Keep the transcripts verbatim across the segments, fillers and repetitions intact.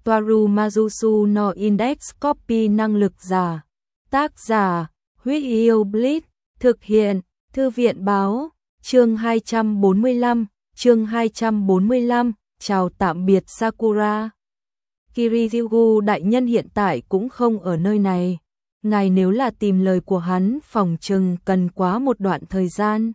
Toaru Majusu no Index Copy năng lực giả. Tác giả, Huyết Yêu Blitz, thực hiện, Thư viện báo, chương hai trăm bốn mươi lăm, chương hai trăm bốn mươi lăm, chào tạm biệt Sakura. Kiriryugu đại nhân hiện tại cũng không ở nơi này. Ngài nếu là tìm lời của hắn phòng chừng cần quá một đoạn thời gian.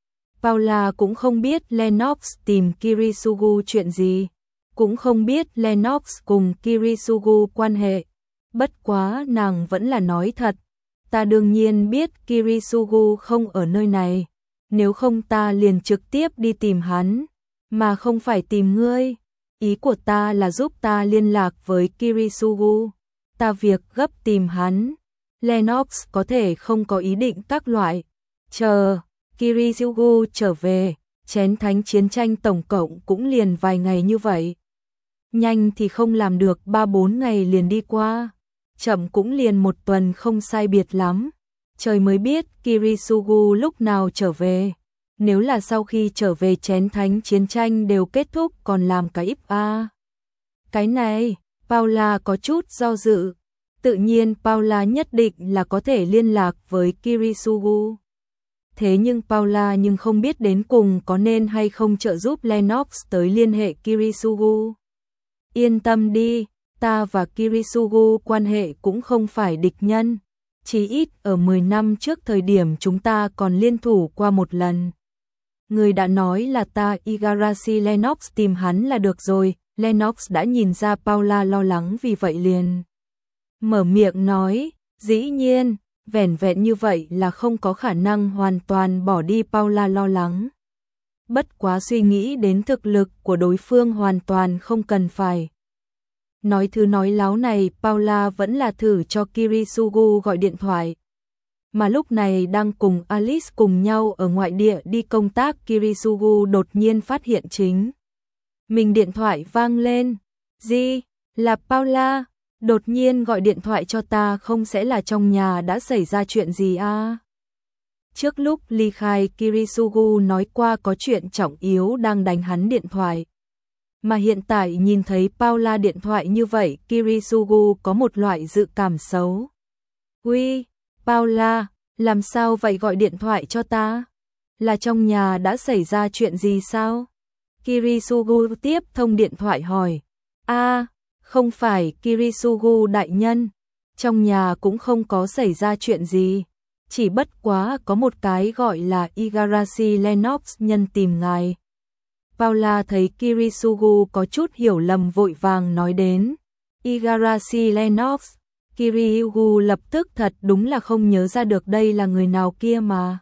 Paula cũng không biết Lennox tìm Kirisugu chuyện gì, cũng không biết Lennox cùng Kirisugu quan hệ. Bất quá nàng vẫn là nói thật, ta đương nhiên biết Kirisugu không ở nơi này, nếu không ta liền trực tiếp đi tìm hắn, mà không phải tìm ngươi. Ý của ta là giúp ta liên lạc với Kirisugu, ta việc gấp tìm hắn. Lennox có thể không có ý định các loại, chờ Kirisugu trở về, chén thánh chiến tranh tổng cộng cũng liền vài ngày như vậy. Nhanh thì không làm được ba bốn ngày liền đi qua, chậm cũng liền một tuần không sai biệt lắm. Trời mới biết Kirisugu lúc nào trở về. Nếu là sau khi trở về chén thánh chiến tranh đều kết thúc còn làm cái íp a. Cái này, Paula có chút do dự. Tự nhiên Paula nhất định là có thể liên lạc với Kirisugu. Thế nhưng Paula nhưng không biết đến cùng có nên hay không trợ giúp Lennox tới liên hệ Kirisugu. Yên tâm đi, ta và Kirisugu quan hệ cũng không phải địch nhân. Chỉ ít ở mười năm trước thời điểm chúng ta còn liên thủ qua một lần. Người đã nói là ta Igarashi Lennox tìm hắn là được rồi. Lennox đã nhìn ra Paula lo lắng vì vậy liền mở miệng nói, dĩ nhiên, vẻn vẹn như vậy là không có khả năng hoàn toàn bỏ đi Paula lo lắng. Bất quá suy nghĩ đến thực lực của đối phương hoàn toàn không cần phải. Nói thứ nói láo này, Paula vẫn là thử cho Kirisugu gọi điện thoại. Mà lúc này đang cùng Alice cùng nhau ở ngoại địa đi công tác, Kirisugu đột nhiên phát hiện chính mình điện thoại vang lên. Gì? Là Paula? Đột nhiên gọi điện thoại cho ta, không sẽ là trong nhà đã xảy ra chuyện gì à? Trước lúc ly khai, Kirisugu nói qua có chuyện trọng yếu đang đánh hắn điện thoại. Mà hiện tại nhìn thấy Paula điện thoại như vậy, Kirisugu có một loại dự cảm xấu. Uy, Paula, làm sao vậy gọi điện thoại cho ta? Là trong nhà đã xảy ra chuyện gì sao? Kirisugu tiếp thông điện thoại hỏi. A, à, không phải Kirisugu đại nhân, trong nhà cũng không có xảy ra chuyện gì. Chỉ bất quá có một cái gọi là Igarashi Lennox nhân tìm ngài. Paula thấy Kirisugu có chút hiểu lầm vội vàng nói đến. Igarashi Lennox, Kirisugu lập tức thật đúng là không nhớ ra được đây là người nào kia mà.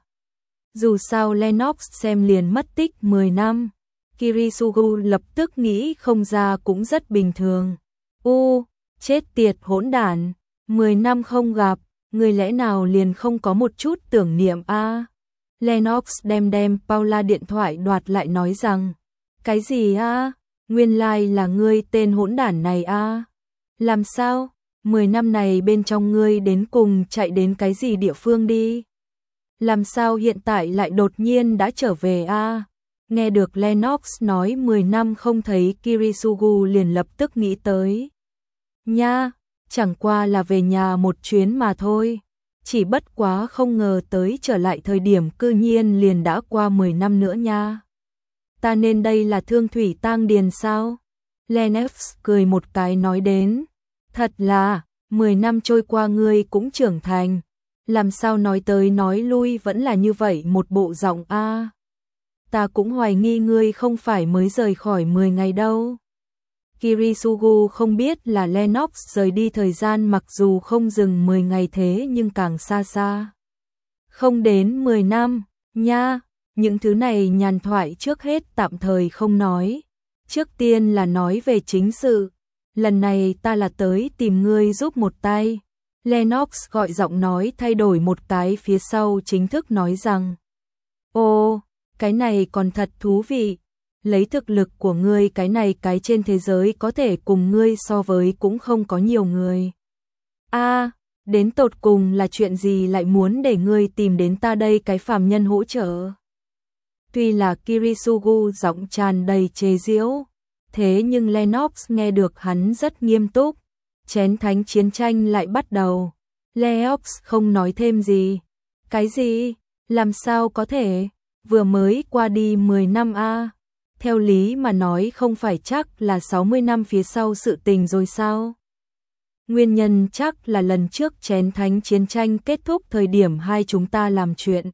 Dù sao Lennox xem liền mất tích mười năm. Kirisugu lập tức nghĩ không ra cũng rất bình thường. U, chết tiệt hỗn đản, mười năm không gặp, người lẽ nào liền không có một chút tưởng niệm a? À? Lennox đem đem Paula điện thoại đoạt lại nói rằng, cái gì a? À? Nguyên lai like là ngươi tên hỗn đản này a? À? Làm sao? Mười năm này bên trong ngươi đến cùng chạy đến cái gì địa phương đi? Làm sao hiện tại lại đột nhiên đã trở về a? À? Nghe được Lennox nói mười năm không thấy, Kirisugu liền lập tức nghĩ tới. Nha, chẳng qua là về nhà một chuyến mà thôi. Chỉ bất quá không ngờ tới trở lại thời điểm cư nhiên liền đã qua mười năm nữa nha. Ta nên đây là thương thủy tang điền sao? Lennox cười một cái nói đến. Thật là, mười năm trôi qua ngươi cũng trưởng thành. Làm sao nói tới nói lui vẫn là như vậy một bộ giọng a? À? Ta cũng hoài nghi ngươi không phải mới rời khỏi mười ngày đâu. Kirisugu không biết là Lennox rời đi thời gian mặc dù không dừng mười ngày thế nhưng càng xa xa. Không đến mười năm, nha, những thứ này nhàn thoại trước hết tạm thời không nói. Trước tiên là nói về chính sự. Lần này ta là tới tìm ngươi giúp một tay. Lennox gọi giọng nói thay đổi một cái phía sau chính thức nói rằng. Ồ, cái này còn thật thú vị. Lấy thực lực của ngươi cái này cái trên thế giới có thể cùng ngươi so với cũng không có nhiều người. A, à, đến tột cùng là chuyện gì lại muốn để ngươi tìm đến ta đây cái phàm nhân hỗ trợ? Tuy là Kirisugu giọng tràn đầy chế giễu, Thế nhưng Lennox nghe được hắn rất nghiêm túc. Chén thánh chiến tranh lại bắt đầu. Lennox không nói thêm gì. Cái gì? Làm sao có thể? Vừa mới qua đi mười năm a. Theo lý mà nói không phải chắc là sáu mươi năm phía sau sự tình rồi sao? Nguyên nhân chắc là lần trước chén thánh chiến tranh kết thúc thời điểm hai chúng ta làm chuyện.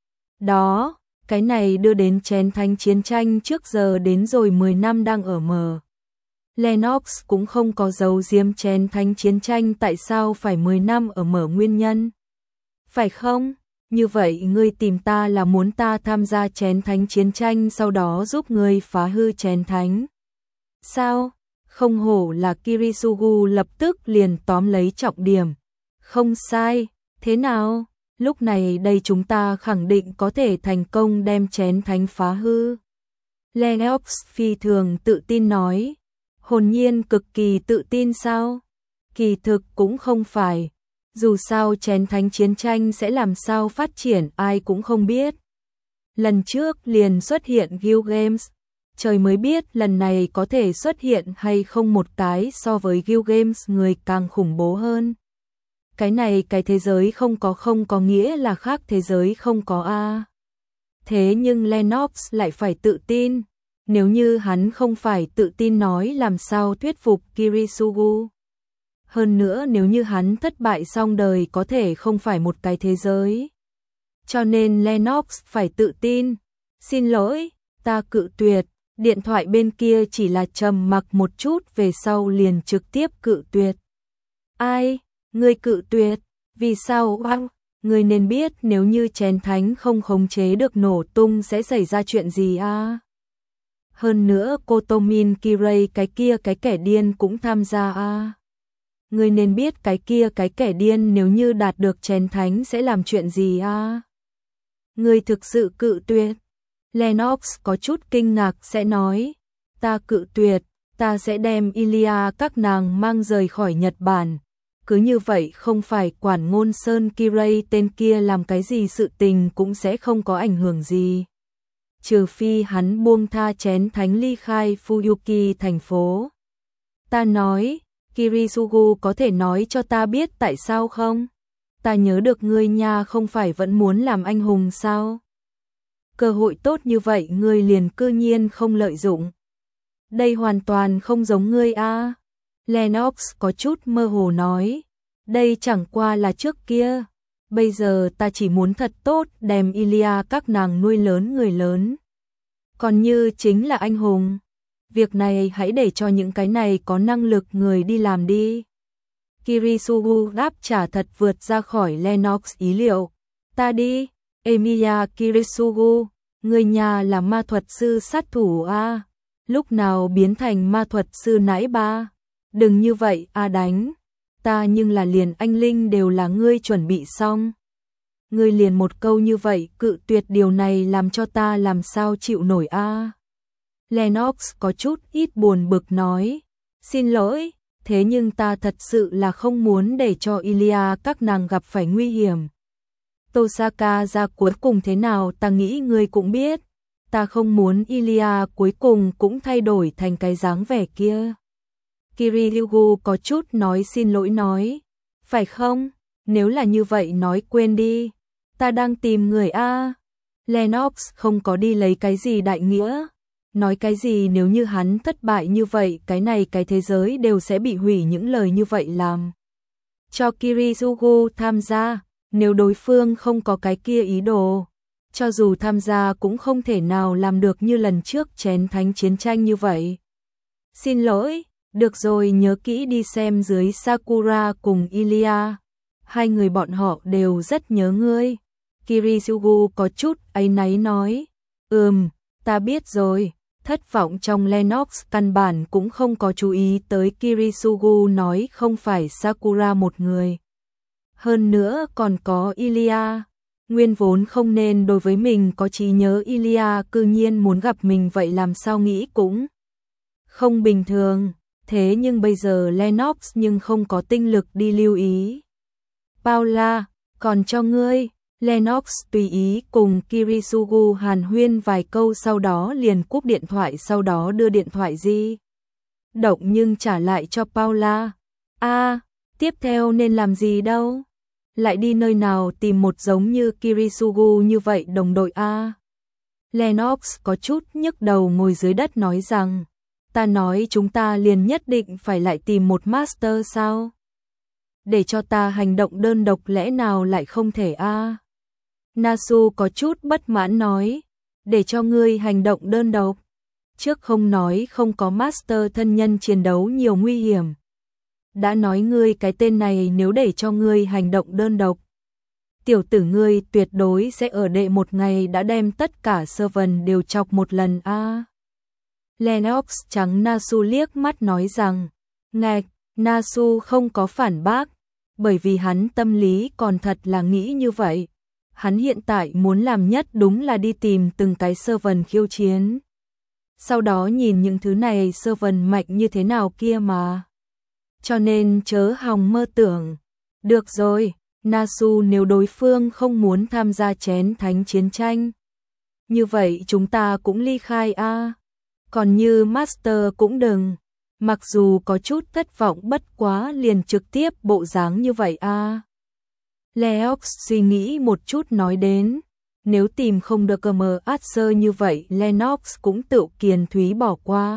Đó, cái này đưa đến chén thánh chiến tranh trước giờ đến rồi mười năm đang ở mờ. Lennox cũng không có giấu giếm chén thánh chiến tranh tại sao phải mười năm ở mở nguyên nhân. Phải không? Như vậy ngươi tìm ta là muốn ta tham gia chén thánh chiến tranh sau đó giúp ngươi phá hư chén thánh. Sao? Không hổ là Kirisugu lập tức liền tóm lấy trọng điểm. Không sai, thế nào? Lúc này đây chúng ta khẳng định có thể thành công đem chén thánh phá hư. Lennox phi thường tự tin nói. Hồn nhiên cực kỳ tự tin sao? Kỳ thực cũng không phải. Dù sao chén thánh chiến tranh sẽ làm sao phát triển ai cũng không biết. Lần trước liền xuất hiện Guild Games. Trời mới biết lần này có thể xuất hiện hay không một cái so với Guild Games người càng khủng bố hơn. Cái này cái thế giới không có không có nghĩa là khác thế giới không có a. Thế nhưng Lennox lại phải tự tin. Nếu như hắn không phải tự tin nói làm sao thuyết phục Kirisugu. Hơn nữa nếu như hắn thất bại xong đời có thể không phải một cái thế giới. Cho nên Lennox phải tự tin. Xin lỗi, ta cự tuyệt. Điện thoại bên kia chỉ là trầm mặc một chút về sau liền trực tiếp cự tuyệt. Ai? Ngươi cự tuyệt? Vì sao? Wow. Ngươi nên biết nếu như chén thánh không khống chế được nổ tung sẽ xảy ra chuyện gì à? Hơn nữa Kotomin Kirei cái kia cái kẻ điên cũng tham gia à? Ngươi nên biết cái kia cái kẻ điên nếu như đạt được chén thánh sẽ làm chuyện gì à? Ngươi thực sự cự tuyệt? Lennox có chút kinh ngạc sẽ nói, ta cự tuyệt, ta sẽ đem Ilya các nàng mang rời khỏi Nhật Bản. Cứ như vậy không phải quản ngôn Sơn Kirei tên kia làm cái gì sự tình cũng sẽ không có ảnh hưởng gì. Trừ phi hắn buông tha chén thánh ly khai Fuyuki thành phố. Ta nói, Kirisugu có thể nói cho ta biết tại sao không? Ta nhớ được ngươi nha không phải vẫn muốn làm anh hùng sao? Cơ hội tốt như vậy ngươi liền cư nhiên không lợi dụng. Đây hoàn toàn không giống ngươi a. Lennox có chút mơ hồ nói. Đây chẳng qua là trước kia. Bây giờ ta chỉ muốn thật tốt đem Ilya các nàng nuôi lớn người lớn. Còn như chính là anh hùng. Việc này hãy để cho những cái này có năng lực người đi làm đi. Kirisugu đáp trả thật vượt ra khỏi Lennox ý liệu. Ta đi. Emiya Kirisugu, người nhà là ma thuật sư sát thủ a, lúc nào biến thành ma thuật sư nãy ba, đừng như vậy a đánh, ta nhưng là liền anh linh đều là ngươi chuẩn bị xong. Ngươi liền một câu như vậy cự tuyệt điều này làm cho ta làm sao chịu nổi a. Lennox có chút ít buồn bực nói, xin lỗi, thế nhưng ta thật sự là không muốn để cho Ilya các nàng gặp phải nguy hiểm. Tosaka ra cuối cùng thế nào ta nghĩ ngươi cũng biết, ta không muốn Ilya cuối cùng cũng thay đổi thành cái dáng vẻ kia. Kirisugu có chút nói xin lỗi nói, phải không? Nếu là như vậy nói quên đi, ta đang tìm người a. Lennox không có đi lấy cái gì đại nghĩa, nói cái gì nếu như hắn thất bại như vậy cái này cái thế giới đều sẽ bị hủy những lời như vậy làm. Cho Kirisugu tham gia. Nếu đối phương không có cái kia ý đồ, cho dù tham gia cũng không thể nào làm được như lần trước chén thánh chiến tranh như vậy. Xin lỗi, được rồi nhớ kỹ đi xem dưới Sakura cùng Ilya. Hai người bọn họ đều rất nhớ ngươi. Kirisugu có chút áy náy nói. Ừm, ta biết rồi. Thất vọng trong Lennox căn bản cũng không có chú ý tới Kirisugu nói không phải Sakura một người. Hơn nữa còn có Ilya, nguyên vốn không nên đối với mình có trí nhớ Ilya cư nhiên muốn gặp mình vậy làm sao nghĩ cũng không bình thường, thế nhưng bây giờ Lennox nhưng không có tinh lực đi lưu ý. Paula, còn cho ngươi, Lennox tùy ý cùng Kirisugu hàn huyên vài câu sau đó liền cúp điện thoại sau đó đưa điện thoại di động nhưng trả lại cho Paula. A, à, tiếp theo nên làm gì đâu? Lại đi nơi nào tìm một giống như Kirisugu như vậy đồng đội a? À? Lennox có chút nhức đầu ngồi dưới đất nói rằng, ta nói chúng ta liền nhất định phải lại tìm một master sao? Để cho ta hành động đơn độc lẽ nào lại không thể a? À? Nasu có chút bất mãn nói, để cho ngươi hành động đơn độc. Trước không nói không có master thân nhân chiến đấu nhiều nguy hiểm. Đã nói ngươi cái tên này nếu để cho ngươi hành động đơn độc. Tiểu tử ngươi tuyệt đối sẽ ở đệ một ngày đã đem tất cả servant đều chọc một lần a. À. Lennox trắng Nasu liếc mắt nói rằng, ngạch, Nasu không có phản bác, bởi vì hắn tâm lý còn thật là nghĩ như vậy. Hắn hiện tại muốn làm nhất đúng là đi tìm từng cái servant khiêu chiến. Sau đó nhìn những thứ này servant mạnh như thế nào kia mà. Cho nên chớ hòng mơ tưởng. Được rồi, Nasu nếu đối phương không muốn tham gia chén thánh chiến tranh. Như vậy chúng ta cũng ly khai a. À. Còn như Master cũng đừng. Mặc dù có chút thất vọng bất quá liền trực tiếp bộ dáng như vậy a. À. Leox suy nghĩ một chút nói đến. Nếu tìm không được cơ mờ Archer như vậy Lennox cũng tự kiền thúy bỏ qua.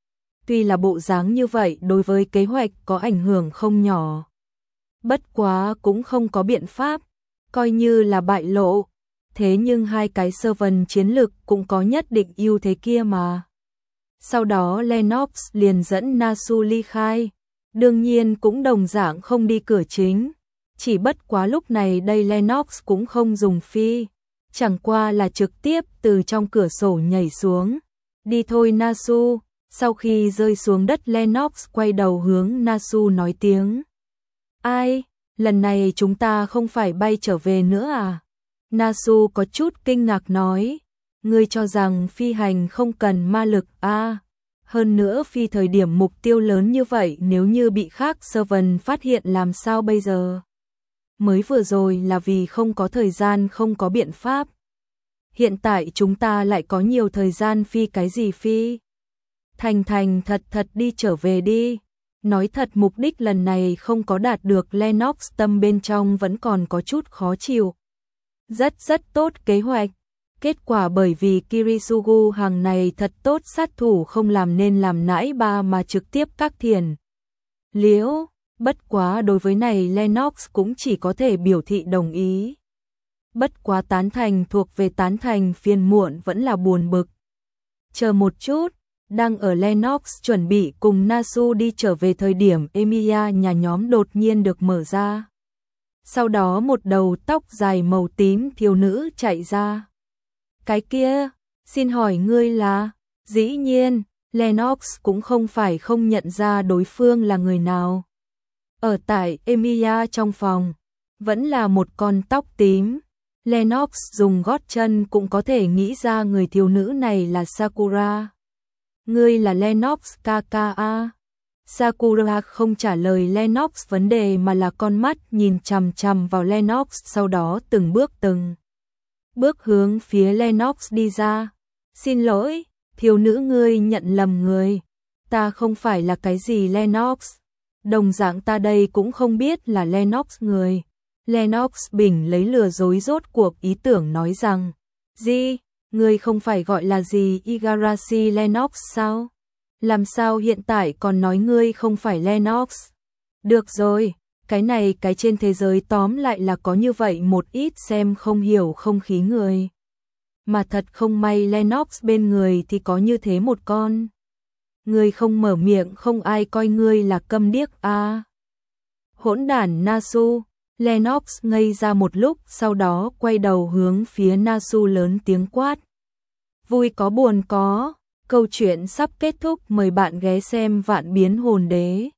Tuy là bộ dáng như vậy đối với kế hoạch có ảnh hưởng không nhỏ. Bất quá cũng không có biện pháp, coi như là bại lộ. Thế nhưng hai cái servant chiến lực cũng có nhất định ưu thế kia mà. Sau đó Lennox liền dẫn Nasu ly khai. Đương nhiên cũng đồng dạng không đi cửa chính. Chỉ bất quá lúc này đây Lennox cũng không dùng phi. Chẳng qua là trực tiếp từ trong cửa sổ nhảy xuống. Đi thôi Nasu. Sau khi rơi xuống đất Lennox quay đầu hướng Nasu nói tiếng. Ai, lần này chúng ta không phải bay trở về nữa à? Nasu có chút kinh ngạc nói. Ngươi cho rằng phi hành không cần ma lực à? Hơn nữa phi thời điểm mục tiêu lớn như vậy nếu như bị khác servant phát hiện làm sao bây giờ? Mới vừa rồi là vì không có thời gian không có biện pháp. Hiện tại chúng ta lại có nhiều thời gian phi cái gì phi? Thành thành thật thật đi trở về đi. Nói thật mục đích lần này không có đạt được Lennox tâm bên trong vẫn còn có chút khó chịu. Rất rất tốt kế hoạch. Kết quả bởi vì Kirisugu hàng này thật tốt sát thủ không làm nên làm nãi ba mà trực tiếp các thiền. Liễu, bất quá đối với này Lennox cũng chỉ có thể biểu thị đồng ý. Bất quá tán thành thuộc về tán thành phiền muộn vẫn là buồn bực. Chờ một chút. Đang ở Lennox chuẩn bị cùng Nasu đi trở về thời điểm Emilia nhà nhóm đột nhiên được mở ra. Sau đó một đầu tóc dài màu tím thiếu nữ chạy ra. Cái kia, xin hỏi ngươi là? Dĩ nhiên, Lennox cũng không phải không nhận ra đối phương là người nào. Ở tại Emilia trong phòng, vẫn là một con tóc tím. Lennox dùng gót chân cũng có thể nghĩ ra người thiếu nữ này là Sakura. Ngươi là Lennox Kaka. Sakura không trả lời Lennox vấn đề mà là con mắt nhìn chằm chằm vào Lennox sau đó từng bước từng bước hướng phía Lennox đi ra. Xin lỗi, thiếu nữ ngươi nhận lầm người. Ta không phải là cái gì Lennox. Đồng dạng ta đây cũng không biết là Lennox người. Lennox bình lấy lừa dối rốt cuộc ý tưởng nói rằng, gì? Ngươi không phải gọi là gì Igarashi Lennox sao? Làm sao hiện tại còn nói ngươi không phải Lennox? Được rồi, cái này cái trên thế giới tóm lại là có như vậy một ít xem không hiểu không khí người. Mà thật không may Lennox bên người thì có như thế một con. Ngươi không mở miệng không ai coi ngươi là câm điếc à. Hỗn đản Nasu. Lennox ngây ra một lúc sau đó quay đầu hướng phía Nasu lớn tiếng quát. Vui có buồn có, câu chuyện sắp kết thúc mời bạn ghé xem Vạn Biến Hồn Đế.